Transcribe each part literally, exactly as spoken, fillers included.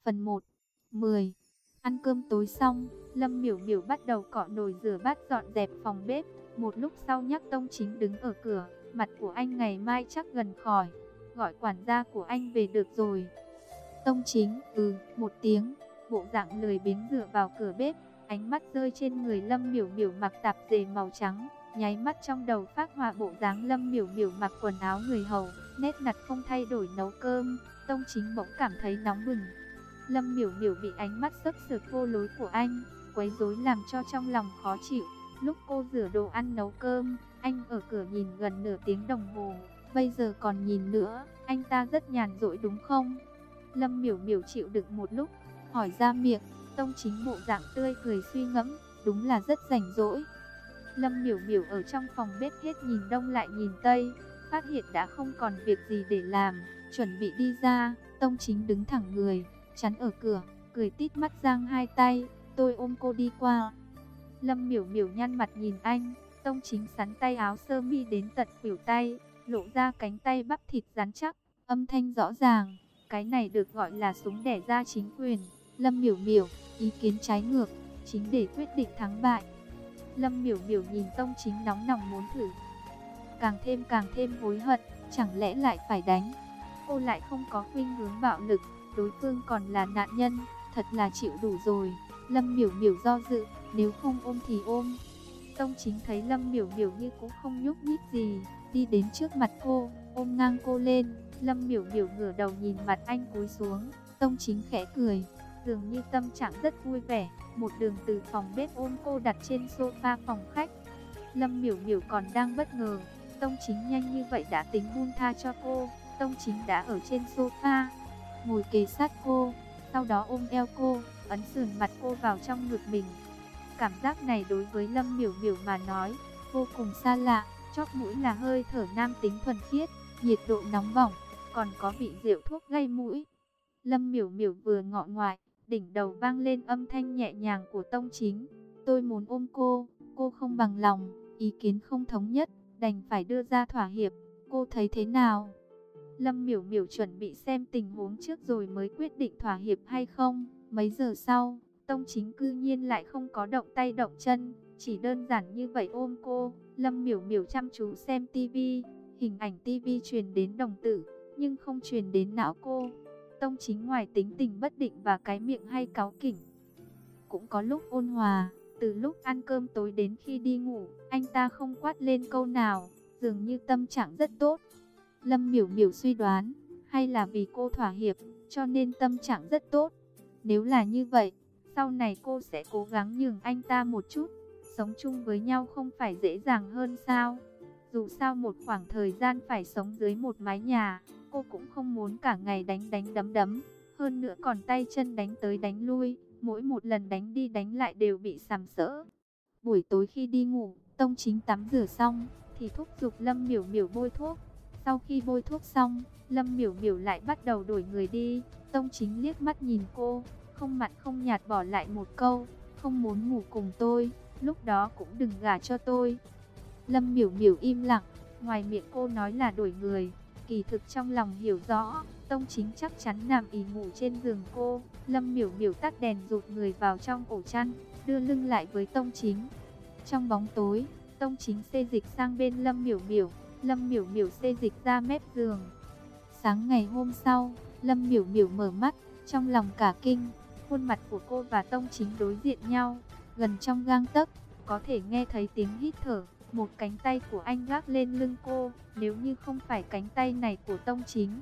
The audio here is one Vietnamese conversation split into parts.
Phần một. mười. Ăn cơm tối xong, Lâm Miểu Miểu bắt đầu cọ nồi rửa bát dọn dẹp phòng bếp. Một lúc sau nhắc Tông Chính đứng ở cửa, mặt của anh ngày mai chắc gần khỏi. Gọi quản gia của anh về được rồi. Tông Chính, ừ, một tiếng, bộ dạng lười biếng dựa vào cửa bếp, ánh mắt rơi trên người Lâm Miểu Miểu mặc tạp dề màu trắng, nháy mắt trong đầu phác họa bộ dáng Lâm Miểu Miểu mặc quần áo người hầu, nét mặt không thay đổi nấu cơm. Tông Chính bỗng cảm thấy nóng bừng. Lâm Miểu Miểu bị ánh mắt sấp sượt vô lối của anh quấy rối làm cho trong lòng khó chịu. Lúc cô rửa đồ ăn nấu cơm, anh ở cửa nhìn gần nửa tiếng đồng hồ, bây giờ còn nhìn nữa, anh ta rất nhàn rỗi đúng không? Lâm Miểu Miểu chịu đựng một lúc, hỏi ra miệng. Tông Chính bộ dạng tươi cười suy ngẫm, đúng là rất rảnh rỗi. Lâm Miểu Miểu ở trong phòng bếp hết nhìn đông lại nhìn tây, phát hiện đã không còn việc gì để làm, chuẩn bị đi ra. Tông Chính đứng thẳng người, chắn ở cửa, cười tít mắt giang hai tay, tôi ôm cô đi qua. Lâm Miểu Miểu nhăn mặt nhìn anh. Tông Chính xắn tay áo sơ mi đến tận khuỷu tay, lộ ra cánh tay bắp thịt rắn chắc, âm thanh rõ ràng. Cái này được gọi là súng đẻ ra chính quyền. Lâm Miểu Miểu, ý kiến trái ngược, chính để quyết định thắng bại. Lâm Miểu Miểu nhìn Tông Chính nóng lòng muốn thử, càng thêm càng thêm hối hận, chẳng lẽ lại phải đánh? Cô lại không có khuynh hướng bạo lực, đối phương còn là nạn nhân, thật là chịu đủ rồi. Lâm Miểu Miểu do dự, nếu không ôm thì ôm. Tông Chính thấy Lâm Miểu Miểu như cũng không nhúc nhích gì, đi đến trước mặt cô, ôm ngang cô lên. Lâm Miểu Miểu ngửa đầu nhìn mặt anh cúi xuống. Tông Chính khẽ cười, dường như tâm trạng rất vui vẻ, một đường từ phòng bếp ôm cô đặt trên sofa phòng khách. Lâm Miểu Miểu còn đang bất ngờ, Tông Chính nhanh như vậy đã tính buông tha cho cô. Tông Chính đã ở trên sofa, ngồi kề sát cô, sau đó ôm eo cô, ấn sườn mặt cô vào trong ngực mình. Cảm giác này đối với Lâm Miểu Miểu mà nói, vô cùng xa lạ, chóp mũi là hơi thở nam tính thuần khiết, nhiệt độ nóng bỏng, còn có vị rượu thuốc gây mũi. Lâm Miểu Miểu vừa ngọ ngoại, đỉnh đầu vang lên âm thanh nhẹ nhàng của Tông Chính. Tôi muốn ôm cô, cô không bằng lòng, ý kiến không thống nhất, đành phải đưa ra thỏa hiệp, cô thấy thế nào? Lâm Miểu Miểu chuẩn bị xem tình huống trước rồi mới quyết định thỏa hiệp hay không. Mấy giờ sau, Tông Chính cư nhiên lại không có động tay động chân, chỉ đơn giản như vậy ôm cô. Lâm Miểu Miểu chăm chú xem tivi, hình ảnh tivi truyền đến đồng tử, nhưng không truyền đến não cô. Tông Chính ngoài tính tình bất định và cái miệng hay cáu kỉnh, cũng có lúc ôn hòa. Từ lúc ăn cơm tối đến khi đi ngủ, anh ta không quát lên câu nào, dường như tâm trạng rất tốt. Lâm Miểu Miểu suy đoán, hay là vì cô thỏa hiệp, cho nên tâm trạng rất tốt. Nếu là như vậy, sau này cô sẽ cố gắng nhường anh ta một chút, sống chung với nhau không phải dễ dàng hơn sao? Dù sao một khoảng thời gian phải sống dưới một mái nhà, cô cũng không muốn cả ngày đánh đánh đấm đấm, hơn nữa còn tay chân đánh tới đánh lui, mỗi một lần đánh đi đánh lại đều bị sàm sỡ. Buổi tối khi đi ngủ, Tông Chính tắm rửa xong thì thúc giục Lâm Miểu Miểu bôi thuốc. Sau khi bôi thuốc xong, Lâm Miểu Miểu lại bắt đầu đuổi người đi. Tông Chính liếc mắt nhìn cô, không mặn không nhạt bỏ lại một câu, không muốn ngủ cùng tôi, lúc đó cũng đừng gả cho tôi. Lâm Miểu Miểu im lặng, ngoài miệng cô nói là đuổi người, kỳ thực trong lòng hiểu rõ, Tông Chính chắc chắn nằm ì ngủ trên giường cô. Lâm Miểu Miểu tắt đèn rụt người vào trong ổ chăn, đưa lưng lại với Tông Chính. Trong bóng tối, Tông Chính xê dịch sang bên Lâm Miểu Miểu, Lâm Miểu Miểu xê dịch ra mép giường. Sáng ngày hôm sau, Lâm Miểu Miểu mở mắt, trong lòng cả kinh, khuôn mặt của cô và Tông Chính đối diện nhau, gần trong gang tấc, có thể nghe thấy tiếng hít thở. Một cánh tay của anh gác lên lưng cô, nếu như không phải cánh tay này của Tông Chính,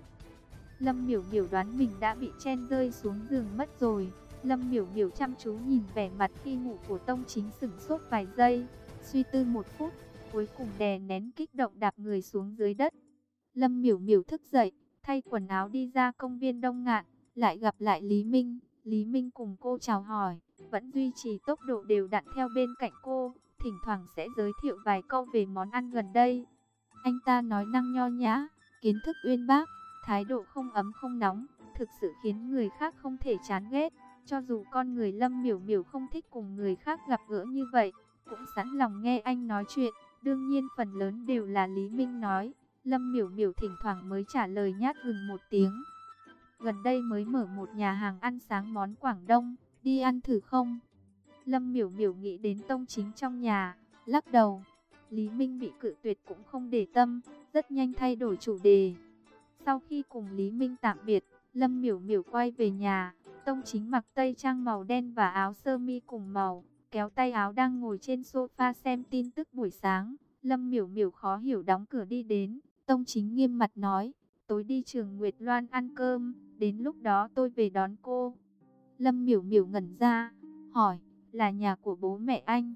Lâm Miểu Miểu đoán mình đã bị chen rơi xuống giường mất rồi. Lâm Miểu Miểu chăm chú nhìn vẻ mặt khi ngủ của Tông Chính, sửng sốt vài giây, suy tư một phút, cuối cùng đè nén kích động đạp người xuống dưới đất. Lâm Miểu Miểu thức dậy, thay quần áo đi ra công viên Đông Ngạn, lại gặp lại Lý Minh. Lý Minh cùng cô chào hỏi, vẫn duy trì tốc độ đều đặn theo bên cạnh cô, thỉnh thoảng sẽ giới thiệu vài câu về món ăn gần đây. Anh ta nói năng nho nhã, kiến thức uyên bác, thái độ không ấm không nóng, thực sự khiến người khác không thể chán ghét. Cho dù con người Lâm Miểu Miểu không thích cùng người khác gặp gỡ như vậy, cũng sẵn lòng nghe anh nói chuyện. Đương nhiên phần lớn đều là Lý Minh nói, Lâm Miểu Miểu thỉnh thoảng mới trả lời nhát gừng một tiếng. gần đây mới mở một nhà hàng ăn sáng món Quảng Đông, đi ăn thử không? Lâm Miểu Miểu nghĩ đến Tông Chính trong nhà, lắc đầu. Lý Minh bị cự tuyệt cũng không để tâm, rất nhanh thay đổi chủ đề. Sau khi cùng Lý Minh tạm biệt, Lâm Miểu Miểu quay về nhà. Tông Chính mặc tây trang màu đen và áo sơ mi cùng màu, kéo tay áo đang ngồi trên sofa xem tin tức buổi sáng. Lâm Miểu Miểu khó hiểu đóng cửa đi đến. Tông Chính nghiêm mặt nói, tối đi trường Nguyệt Loan ăn cơm, đến lúc đó tôi về đón cô. Lâm Miểu Miểu ngẩn ra, hỏi, là nhà của bố mẹ anh?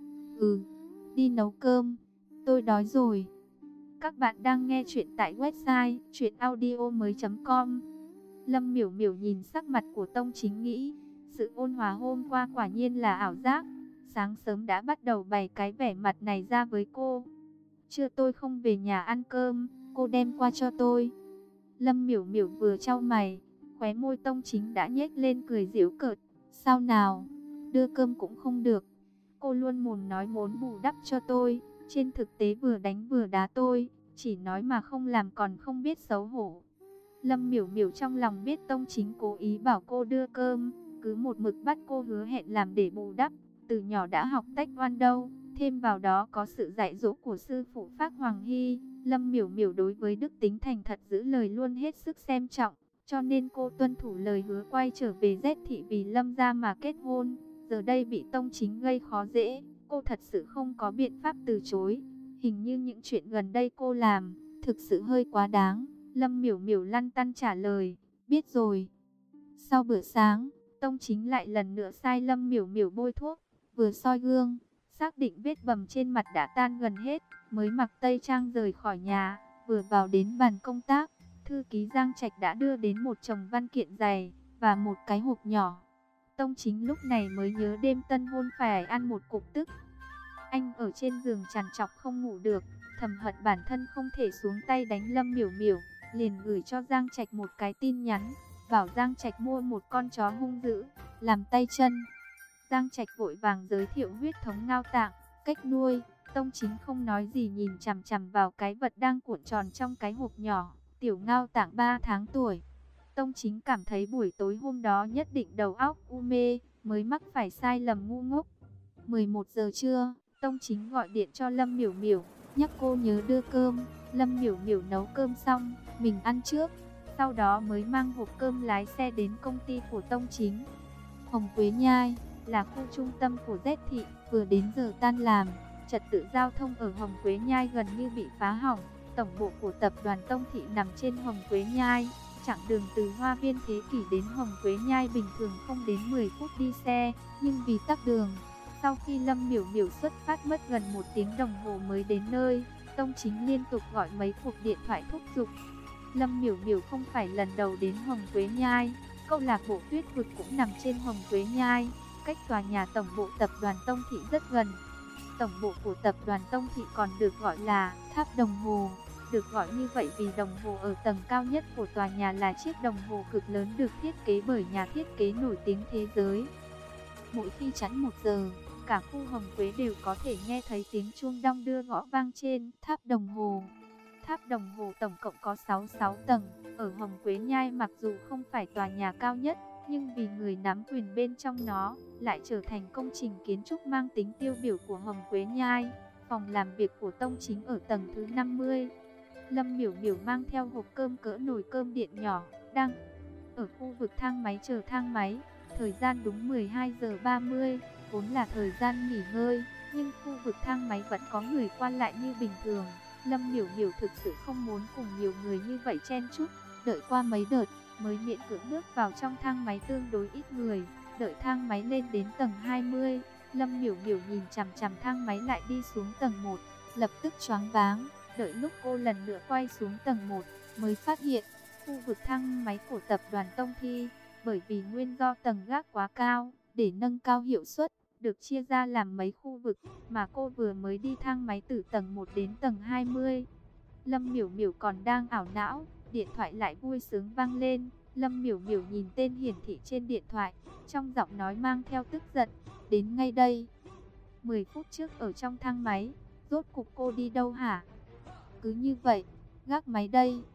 Ừ, đi nấu cơm, tôi đói rồi. Các bạn đang nghe chuyện tại website truyện audio mới chấm com. Lâm Miểu Miểu nhìn sắc mặt của Tông Chính nghĩ, sự ôn hòa hôm qua quả nhiên là ảo giác. Sáng sớm đã bắt đầu bày cái vẻ mặt này ra với cô. Trưa tôi không về nhà ăn cơm, cô đem qua cho tôi. Lâm Miểu Miểu vừa chau mày, khóe môi Tông Chính đã nhếch lên cười giễu cợt. Sao nào, đưa cơm cũng không được. Cô luôn mồm nói muốn bù đắp cho tôi, trên thực tế vừa đánh vừa đá tôi, chỉ nói mà không làm còn không biết xấu hổ. Lâm Miểu Miểu trong lòng biết Tông Chính cố ý bảo cô đưa cơm, cứ một mực bắt cô hứa hẹn làm để bù đắp. Từ nhỏ đã học taekwondo, thêm vào đó có sự dạy dỗ của sư phụ Phác Hoàng Hy. Lâm Miểu Miểu đối với đức tính thành thật giữ lời luôn hết sức xem trọng, cho nên cô tuân thủ lời hứa quay trở về Z thị vì Lâm gia mà kết hôn. Giờ đây bị Tông Chính gây khó dễ, cô thật sự không có biện pháp từ chối. Hình như những chuyện gần đây cô làm, thực sự hơi quá đáng. Lâm Miểu Miểu lăn tăn trả lời, biết rồi. Sau bữa sáng, Tông Chính lại lần nữa sai Lâm Miểu Miểu bôi thuốc, vừa soi gương, xác định vết bầm trên mặt đã tan gần hết, mới mặc tây trang rời khỏi nhà. Vừa vào đến bàn công tác, thư ký Giang Trạch đã đưa đến một chồng văn kiện dày và một cái hộp nhỏ. Tông Chính lúc này mới nhớ đêm tân hôn phải ăn một cục tức. Anh ở trên giường trằn trọc không ngủ được, thầm hận bản thân không thể xuống tay đánh Lâm Miểu Miểu, liền gửi cho Giang Trạch một cái tin nhắn, bảo Giang Trạch mua một con chó hung dữ, làm tay chân. Giang Trạch vội vàng giới thiệu huyết thống ngao tạng, cách nuôi. Tông Chính không nói gì nhìn chằm chằm vào cái vật đang cuộn tròn trong cái hộp nhỏ, tiểu ngao tạng ba tháng tuổi. Tông Chính cảm thấy buổi tối hôm đó nhất định đầu óc u mê, mới mắc phải sai lầm ngu ngốc. mười một giờ trưa, Tông Chính gọi điện cho Lâm Miểu Miểu, nhắc cô nhớ đưa cơm. Lâm Miểu Miểu nấu cơm xong, mình ăn trước, sau đó mới mang hộp cơm lái xe đến công ty của Tông Chính. Hồng Quế Nhai là khu trung tâm của Z thị, vừa đến giờ tan làm, trật tự giao thông ở Hồng Quế Nhai gần như bị phá hỏng. Tổng bộ của tập đoàn Tông thị nằm trên Hồng Quế Nhai. Chặng đường từ Hoa Viên Thế Kỷ đến Hồng Quế Nhai bình thường không đến mười phút đi xe, nhưng vì tắc đường, sau khi Lâm Miểu Miểu xuất phát mất gần một tiếng đồng hồ mới đến nơi. Tông Chính liên tục gọi mấy cuộc điện thoại thúc giục. Lâm Miểu Miểu không phải lần đầu đến Hồng Quế Nhai, câu lạc bộ Tuyết Vực cũng nằm trên Hồng Quế Nhai, cách tòa nhà tổng bộ tập đoàn Tông thị rất gần. Tổng bộ của tập đoàn Tông thị còn được gọi là Tháp Đồng Hồ. Được gọi như vậy vì đồng hồ ở tầng cao nhất của tòa nhà là chiếc đồng hồ cực lớn được thiết kế bởi nhà thiết kế nổi tiếng thế giới. Mỗi khi chẵn một giờ, cả khu Hồng Quế đều có thể nghe thấy tiếng chuông đong đưa gõ vang trên tháp đồng hồ. Tháp đồng hồ tổng cộng có sáu mươi sáu tầng, ở Hồng Quế Nhai mặc dù không phải tòa nhà cao nhất, nhưng vì người nắm quyền bên trong nó, lại trở thành công trình kiến trúc mang tính tiêu biểu của Hồng Quế Nhai. Phòng làm việc của Tông Chính ở tầng thứ năm mươi. Lâm Miểu Miểu mang theo hộp cơm cỡ nồi cơm điện nhỏ, đang ở khu vực thang máy chờ thang máy. Thời gian đúng mười hai giờ ba mươi, vốn là thời gian nghỉ ngơi, nhưng khu vực thang máy vẫn có người qua lại như bình thường. Lâm Miểu Miểu thực sự không muốn cùng nhiều người như vậy chen chúc, đợi qua mấy đợt mới miễn cưỡng bước vào trong thang máy tương đối ít người. Đợi thang máy lên đến tầng hai mươi, Lâm Miểu Miểu nhìn chằm chằm thang máy lại đi xuống tầng một, lập tức choáng váng. Đợi lúc cô lần nữa quay xuống tầng một, mới phát hiện khu vực thang máy của tập đoàn Tông Thi, bởi vì nguyên do tầng gác quá cao, để nâng cao hiệu suất, được chia ra làm mấy khu vực, mà cô vừa mới đi thang máy từ tầng một đến tầng hai mươi. Lâm Miểu Miểu còn đang ảo não, điện thoại lại vui sướng vang lên. Lâm Miểu Miểu nhìn tên hiển thị trên điện thoại, trong giọng nói mang theo tức giận, đến ngay đây. mười phút trước ở trong thang máy, rốt cục cô đi đâu hả? Cứ như vậy, gác máy đây.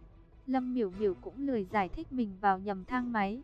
Lâm Miểu Miểu cũng lười giải thích mình vào nhầm thang máy.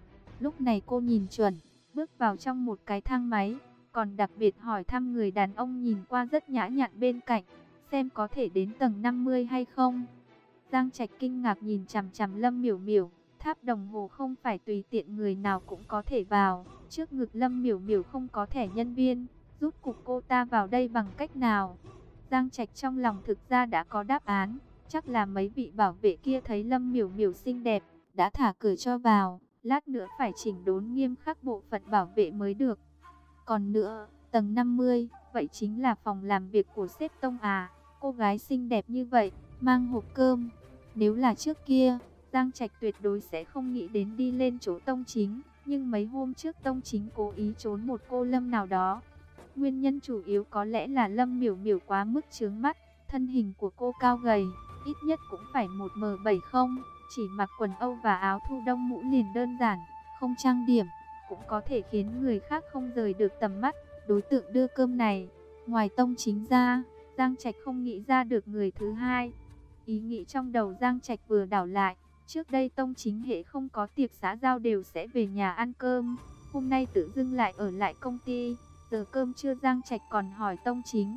Lúc này cô nhìn chuẩn, bước vào trong một cái thang máy, còn đặc biệt hỏi thăm người đàn ông nhìn qua rất nhã nhặn bên cạnh, xem có thể đến tầng năm mươi hay không. Giang Trạch kinh ngạc nhìn chằm chằm Lâm Miểu Miểu, tháp đồng hồ không phải tùy tiện người nào cũng có thể vào, trước ngực Lâm Miểu Miểu không có thẻ nhân viên, rút cục cô ta vào đây bằng cách nào? Giang Trạch trong lòng thực ra đã có đáp án, chắc là mấy vị bảo vệ kia thấy Lâm Miểu Miểu xinh đẹp, đã thả cửa cho vào, lát nữa phải chỉnh đốn nghiêm khắc bộ phận bảo vệ mới được. Còn nữa, tầng năm mươi, vậy chính là phòng làm việc của sếp Tông à, cô gái xinh đẹp như vậy, mang hộp cơm. Nếu là trước kia, Giang Trạch tuyệt đối sẽ không nghĩ đến đi lên chỗ Tông Chính, nhưng mấy hôm trước Tông Chính cố ý trốn một cô Lâm nào đó. Nguyên nhân chủ yếu có lẽ là Lâm Miểu Miểu quá mức chướng mắt, thân hình của cô cao gầy, ít nhất cũng phải một mét bảy mươi, chỉ mặc quần âu và áo thu đông mũ liền đơn giản, không trang điểm, cũng có thể khiến người khác không rời được tầm mắt. Đối tượng đưa cơm này, ngoài Tông Chính ra, Giang Trạch không nghĩ ra được người thứ hai. Ý nghĩ trong đầu Giang Trạch vừa đảo lại, trước đây Tông Chính hệ không có tiệc xã giao đều sẽ về nhà ăn cơm, hôm nay tự dưng lại ở lại công ty. Giờ cơm trưa Giang Trạch còn hỏi Tông Chính,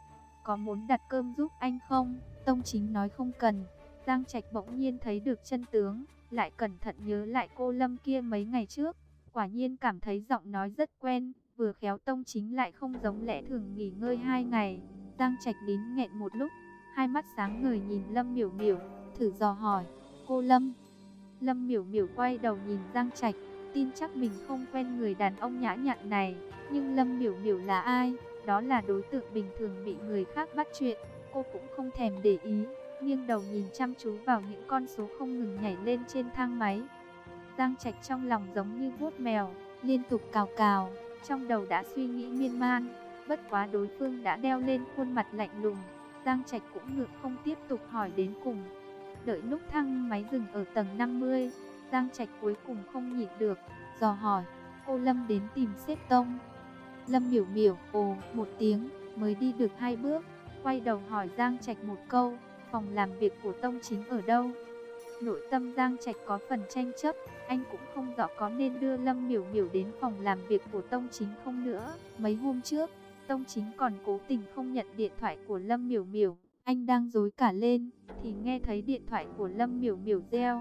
có muốn đặt cơm giúp anh không? Tông Chính nói không cần. Giang Trạch bỗng nhiên thấy được chân tướng, lại cẩn thận nhớ lại cô Lâm kia mấy ngày trước, quả nhiên cảm thấy giọng nói rất quen, vừa khéo Tông Chính lại không giống lẽ thường nghỉ ngơi hai ngày. Giang Trạch nín nghẹn một lúc, hai mắt sáng ngời nhìn Lâm Miểu Miểu, thử dò hỏi, cô Lâm. Lâm Miểu Miểu quay đầu nhìn Giang Trạch, tin chắc mình không quen người đàn ông nhã nhặn này, nhưng Lâm Miểu Miểu là ai? Đó là đối tượng bình thường bị người khác bắt chuyện, cô cũng không thèm để ý, nghiêng đầu nhìn chăm chú vào những con số không ngừng nhảy lên trên thang máy. Giang Trạch trong lòng giống như vuốt mèo, liên tục cào cào, trong đầu đã suy nghĩ miên man, bất quá đối phương đã đeo lên khuôn mặt lạnh lùng, Giang Trạch cũng ngượng không tiếp tục hỏi đến cùng. Đợi lúc thang máy dừng ở tầng năm mươi, Giang Trạch cuối cùng không nhịn được, dò hỏi, cô Lâm đến tìm sếp Tông. Lâm Miểu Miểu ồ một tiếng, mới đi được hai bước, quay đầu hỏi Giang Trạch một câu, phòng làm việc của Tông Chính ở đâu? Nội tâm Giang Trạch có phần tranh chấp, anh cũng không rõ có nên đưa Lâm Miểu Miểu đến phòng làm việc của Tông Chính không nữa. Mấy hôm trước, Tông Chính còn cố tình không nhận điện thoại của Lâm Miểu Miểu, anh đang rối cả lên, thì nghe thấy điện thoại của Lâm Miểu Miểu reo.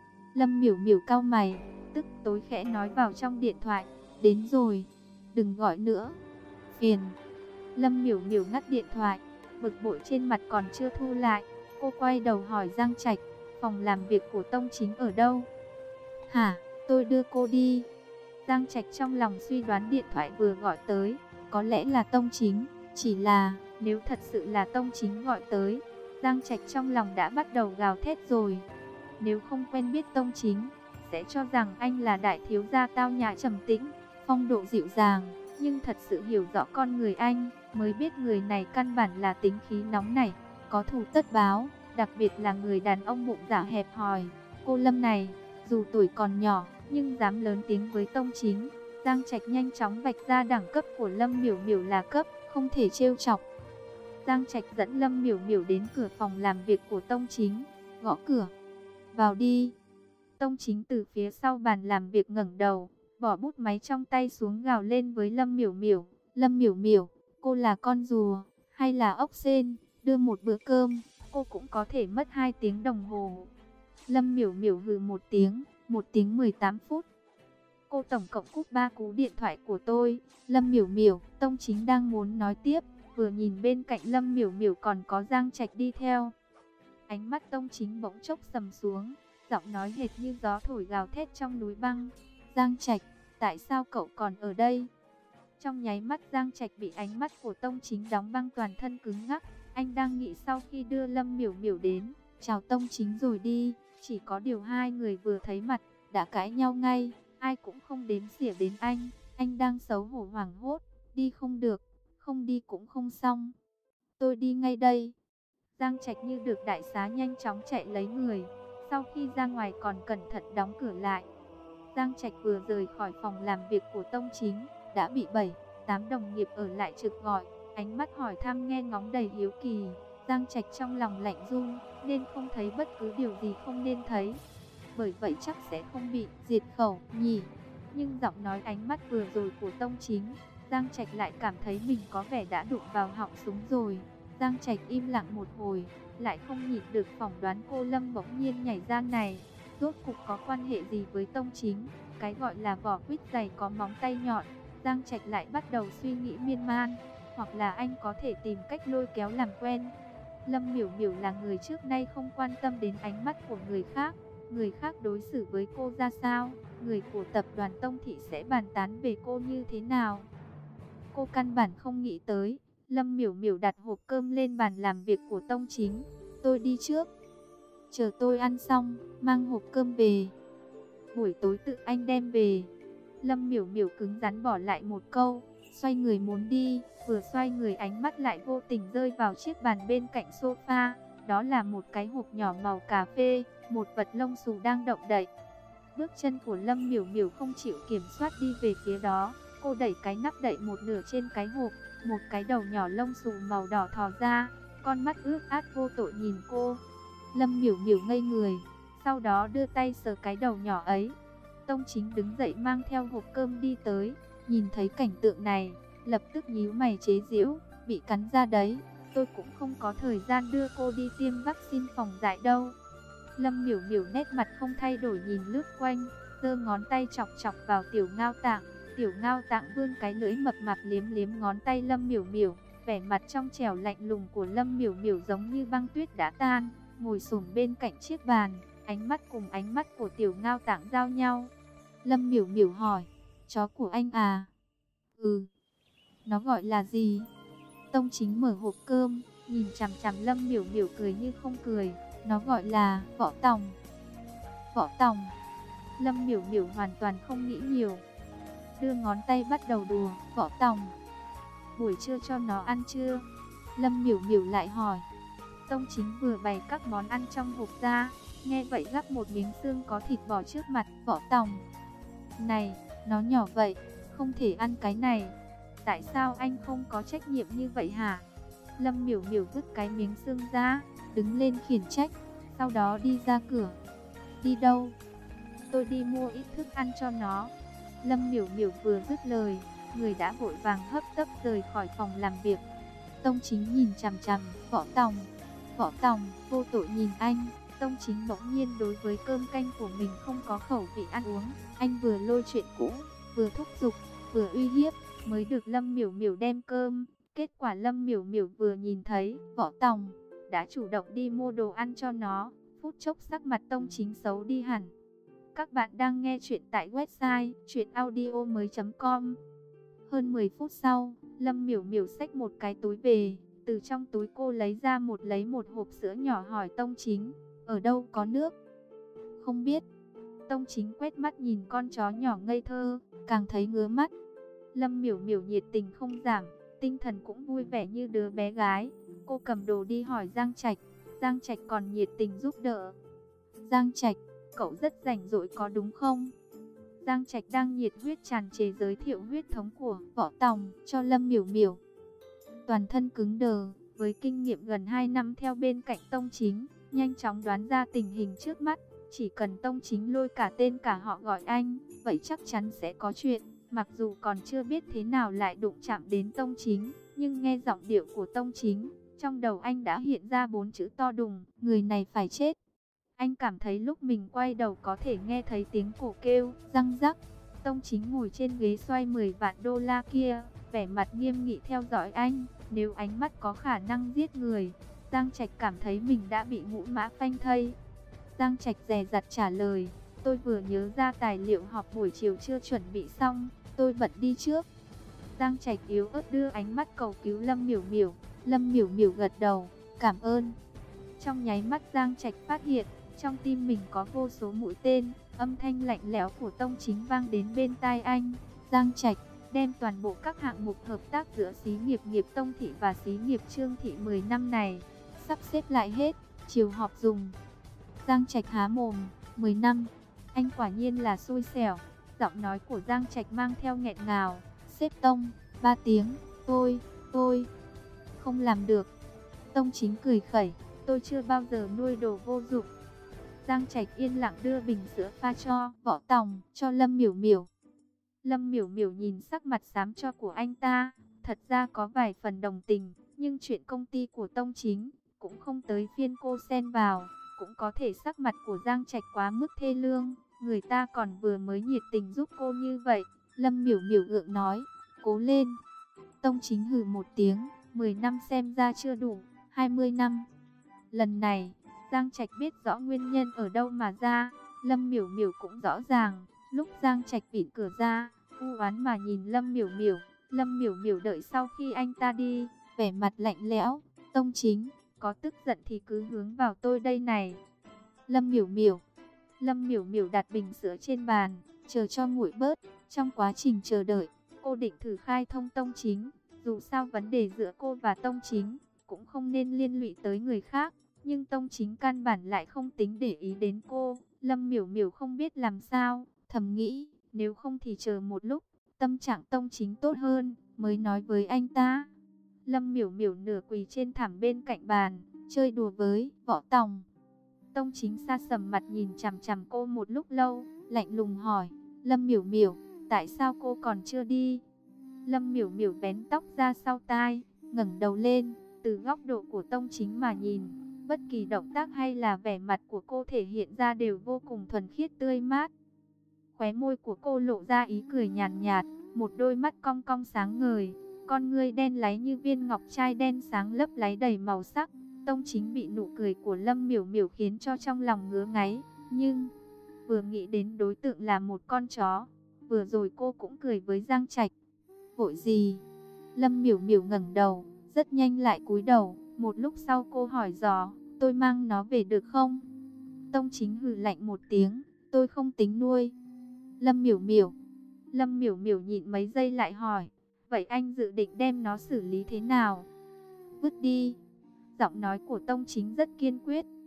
Lâm Miểu Miểu cau mày, tức tối khẽ nói vào trong điện thoại, đến rồi, đừng gọi nữa, phiền. Lâm Miểu Miểu ngắt điện thoại, bực bội trên mặt còn chưa thu lại, cô quay đầu hỏi Giang Trạch, phòng làm việc của Tông Chính ở đâu? Hả, tôi đưa cô đi. Giang Trạch trong lòng suy đoán điện thoại vừa gọi tới, có lẽ là Tông Chính, chỉ là nếu thật sự là Tông Chính gọi tới, Giang Trạch trong lòng đã bắt đầu gào thét rồi. Nếu không quen biết Tông Chính, sẽ cho rằng anh là đại thiếu gia tao nhã trầm tĩnh, phong độ dịu dàng, nhưng thật sự hiểu rõ con người anh, mới biết người này căn bản là tính khí nóng nảy, có thù tất báo, đặc biệt là người đàn ông bụng dạ hẹp hòi. Cô Lâm này, dù tuổi còn nhỏ, nhưng dám lớn tiếng với Tông Chính. Giang Trạch nhanh chóng vạch ra đẳng cấp của Lâm Miểu Miểu là cấp, không thể trêu chọc. Giang Trạch dẫn Lâm Miểu Miểu đến cửa phòng làm việc của Tông Chính, gõ cửa. Vào đi. Tông Chính từ phía sau bàn làm việc ngẩng đầu, bỏ bút máy trong tay xuống gào lên với Lâm Miểu Miểu. Lâm Miểu Miểu, cô là con rùa, hay là ốc sên, đưa một bữa cơm, cô cũng có thể mất hai tiếng đồng hồ. Lâm Miểu Miểu hừ một tiếng, một tiếng mười tám phút. Cô tổng cộng cúp ba cú điện thoại của tôi. Lâm Miểu Miểu, Tông Chính đang muốn nói tiếp, vừa nhìn bên cạnh Lâm Miểu Miểu còn có Giang Trạch đi theo. Ánh mắt Tông Chính bỗng chốc sầm xuống, giọng nói hệt như gió thổi gào thét trong núi băng. Giang Trạch, tại sao cậu còn ở đây? Trong nháy mắt Giang Trạch bị ánh mắt của Tông Chính đóng băng, toàn thân cứng ngắc. Anh đang nghĩ sau khi đưa Lâm Miểu Miểu đến, chào Tông Chính rồi đi. Chỉ có điều hai người vừa thấy mặt, đã cãi nhau ngay. Ai cũng không đếm xỉa đến anh. Anh đang xấu hổ hoảng hốt. Đi không được, không đi cũng không xong. Tôi đi ngay đây. Giang Trạch như được đại xá nhanh chóng chạy lấy người. Sau khi ra ngoài còn cẩn thận đóng cửa lại. Giang Trạch vừa rời khỏi phòng làm việc của Tông Chính, đã bị bảy, tám đồng nghiệp ở lại trực gọi, ánh mắt hỏi thăm nghe ngóng đầy hiếu kỳ. Giang Trạch trong lòng lạnh run, nên không thấy bất cứ điều gì không nên thấy. Bởi vậy chắc sẽ không bị diệt khẩu nhỉ. Nhưng giọng nói ánh mắt vừa rồi của Tông Chính, Giang Trạch lại cảm thấy mình có vẻ đã đụng vào họng súng rồi. Giang Trạch im lặng một hồi, lại không nhịn được phỏng đoán cô Lâm bỗng nhiên nhảy ra này. Rốt cục có quan hệ gì với Tông Chính? Cái gọi là vỏ quýt dày có móng tay nhọn. Giang Trạch lại bắt đầu suy nghĩ miên man. Hoặc là anh có thể tìm cách lôi kéo làm quen. Lâm Miểu Miểu là người trước nay không quan tâm đến ánh mắt của người khác. Người khác đối xử với cô ra sao, người của tập đoàn Tông Thị sẽ bàn tán về cô như thế nào. Cô căn bản không nghĩ tới. Lâm Miểu Miểu đặt hộp cơm lên bàn làm việc của Tông Chính. Tôi đi trước. Chờ tôi ăn xong, mang hộp cơm về. Buổi tối tự anh đem về. Lâm Miểu Miểu cứng rắn bỏ lại một câu, xoay người muốn đi. Vừa xoay người ánh mắt lại vô tình rơi vào chiếc bàn bên cạnh sofa. Đó là một cái hộp nhỏ màu cà phê, một vật lông xù đang động đậy. Bước chân của Lâm Miểu Miểu không chịu kiểm soát đi về phía đó. Cô đẩy cái nắp đậy một nửa trên cái hộp. Một cái đầu nhỏ lông xù màu đỏ thò ra, con mắt ướt át vô tội nhìn cô. Lâm Miểu Miểu ngây người, sau đó đưa tay sờ cái đầu nhỏ ấy. Tông Chính đứng dậy mang theo hộp cơm đi tới, nhìn thấy cảnh tượng này, lập tức nhíu mày chế giễu, bị cắn ra đấy, tôi cũng không có thời gian đưa cô đi tiêm vaccine phòng dại đâu. Lâm Miểu Miểu nét mặt không thay đổi nhìn lướt quanh, giơ ngón tay chọc chọc vào Tiểu Ngao Tạng. Tiểu Ngao Tạng vươn cái lưỡi mập mạp liếm liếm ngón tay Lâm Miểu Miểu, vẻ mặt trong trẻo lạnh lùng của Lâm Miểu Miểu giống như băng tuyết đã tan, ngồi xổm bên cạnh chiếc bàn, ánh mắt cùng ánh mắt của Tiểu Ngao Tạng giao nhau. Lâm Miểu Miểu hỏi, chó của anh à? Ừ. Nó gọi là gì? Tông Chính mở hộp cơm, nhìn chằm chằm Lâm Miểu Miểu cười như không cười, nó gọi là Võ Tòng. Võ Tòng. Lâm Miểu Miểu hoàn toàn không nghĩ nhiều, đưa ngón tay bắt đầu đùa. Võ Tòng, buổi trưa cho nó ăn chưa? Lâm Miểu Miểu lại hỏi. Tông Chính vừa bày các món ăn trong hộp ra, nghe vậy gắp một miếng xương có thịt bò trước mặt Võ Tòng. Này, nó nhỏ vậy, không thể ăn cái này. Tại sao anh không có trách nhiệm như vậy hả? Lâm Miểu Miểu vứt cái miếng xương ra, đứng lên khiển trách, sau đó đi ra cửa. Đi đâu? Tôi đi mua ít thức ăn cho nó. Lâm Miểu Miểu vừa dứt lời, người đã vội vàng hấp tấp rời khỏi phòng làm việc. Tông Chính nhìn chằm chằm Võ Tòng. Võ Tòng vô tội nhìn anh. Tông Chính bỗng nhiên đối với cơm canh của mình không có khẩu vị ăn uống. Anh vừa lôi chuyện cũ, vừa thúc giục, vừa uy hiếp, mới được Lâm Miểu Miểu đem cơm. Kết quả Lâm Miểu Miểu vừa nhìn thấy Võ Tòng đã chủ động đi mua đồ ăn cho nó, phút chốc sắc mặt Tông Chính xấu đi hẳn. Các bạn đang nghe chuyện tại website truyện audio mới chấm com. Hơn mười phút sau, Lâm Miểu Miểu xách một cái túi về. Từ trong túi cô lấy ra một lấy một hộp sữa nhỏ hỏi Tông Chính, ở đâu có nước? Không biết. Tông Chính quét mắt nhìn con chó nhỏ ngây thơ, càng thấy ngứa mắt. Lâm Miểu Miểu nhiệt tình không giảm, tinh thần cũng vui vẻ như đứa bé gái. Cô cầm đồ đi hỏi Giang Trạch, Giang Trạch còn nhiệt tình giúp đỡ. Giang Trạch, cậu rất rảnh rỗi có đúng không? Giang Trạch đang nhiệt huyết tràn trề giới thiệu huyết thống của Võ Tòng cho Lâm Miểu Miểu. Toàn thân cứng đờ, với kinh nghiệm gần hai năm theo bên cạnh Tông Chính, nhanh chóng đoán ra tình hình trước mắt. Chỉ cần Tông Chính lôi cả tên cả họ gọi anh, vậy chắc chắn sẽ có chuyện. Mặc dù còn chưa biết thế nào lại đụng chạm đến Tông Chính, nhưng nghe giọng điệu của Tông Chính, trong đầu anh đã hiện ra bốn chữ to đùng, người này phải chết. Anh cảm thấy lúc mình quay đầu có thể nghe thấy tiếng cổ kêu, răng rắc. Tông Chính ngồi trên ghế xoay mười vạn đô la kia, vẻ mặt nghiêm nghị theo dõi anh. Nếu ánh mắt có khả năng giết người, Giang Trạch cảm thấy mình đã bị ngũ mã phanh thây. Giang Trạch dè dặt trả lời, tôi vừa nhớ ra tài liệu họp buổi chiều chưa chuẩn bị xong, tôi bận đi trước. Giang Trạch yếu ớt đưa ánh mắt cầu cứu Lâm Miểu Miểu. Lâm Miểu Miểu gật đầu, cảm ơn. Trong nháy mắt Giang Trạch phát hiện, trong tim mình có vô số mũi tên, âm thanh lạnh lẽo của Tông Chính vang đến bên tai anh. Giang Trạch đem toàn bộ các hạng mục hợp tác giữa xí nghiệp nghiệp Tông Thị và xí nghiệp Trương Thị mười năm này, sắp xếp lại hết, chiều họp dùng. Giang Trạch há mồm, mười năm, anh quả nhiên là xui xẻo. Giọng nói của Giang Trạch mang theo nghẹn ngào, sếp Tông, ba tiếng, tôi, tôi không làm được. Tông Chính cười khẩy, tôi chưa bao giờ nuôi đồ vô dụng. Giang Trạch yên lặng đưa bình sữa pha cho Võ Tòng, cho Lâm Miểu Miểu. Lâm Miểu Miểu nhìn sắc mặt xám cho của anh ta, thật ra có vài phần đồng tình, nhưng chuyện công ty của Tông Chính cũng không tới phiên cô xen vào. Cũng có thể sắc mặt của Giang Trạch quá mức thê lương, người ta còn vừa mới nhiệt tình giúp cô như vậy. Lâm Miểu Miểu gượng nói, cố lên. Tông Chính hừ một tiếng, mười năm xem ra chưa đủ, hai mươi năm. Lần này, Giang Trạch biết rõ nguyên nhân ở đâu mà ra, Lâm Miểu Miểu cũng rõ ràng. Lúc Giang Trạch vịn cửa ra, u oán mà nhìn Lâm Miểu Miểu. Lâm Miểu Miểu đợi sau khi anh ta đi, vẻ mặt lạnh lẽo. Tông Chính, có tức giận thì cứ hướng vào tôi đây này. Lâm Miểu Miểu. Lâm Miểu Miểu đặt bình sữa trên bàn, chờ cho nguội bớt. Trong quá trình chờ đợi, cô định thử khai thông Tông Chính. Dù sao vấn đề giữa cô và Tông Chính cũng không nên liên lụy tới người khác, nhưng Tông Chính căn bản lại không tính để ý đến cô. Lâm Miểu Miểu không biết làm sao, thầm nghĩ, nếu không thì chờ một lúc, tâm trạng Tông Chính tốt hơn, mới nói với anh ta. Lâm Miểu Miểu nửa quỳ trên thảm bên cạnh bàn, chơi đùa với Võ Tòng. Tông Chính sa sầm mặt nhìn chằm chằm cô một lúc lâu, lạnh lùng hỏi, Lâm Miểu Miểu, tại sao cô còn chưa đi? Lâm Miểu Miểu vén tóc ra sau tai, ngẩng đầu lên, từ góc độ của Tông Chính mà nhìn, bất kỳ động tác hay là vẻ mặt của cô thể hiện ra đều vô cùng thuần khiết tươi mát. Khóe môi của cô lộ ra ý cười nhàn nhạt, một đôi mắt cong cong sáng ngời, con ngươi đen láy như viên ngọc trai đen sáng lấp láy đầy màu sắc. Tông Chính bị nụ cười của Lâm Miểu Miểu khiến cho trong lòng ngứa ngáy, nhưng vừa nghĩ đến đối tượng là một con chó, vừa rồi cô cũng cười với Giang Trạch. Vội gì? Lâm Miểu Miểu ngẩng đầu, rất nhanh lại cúi đầu, một lúc sau cô hỏi dò, tôi mang nó về được không? Tông Chính hừ lạnh một tiếng, tôi không tính nuôi. Lâm Miểu Miểu. Lâm Miểu Miểu nhịn mấy giây lại hỏi, vậy anh dự định đem nó xử lý thế nào? Vứt đi. Giọng nói của Tông Chính rất kiên quyết.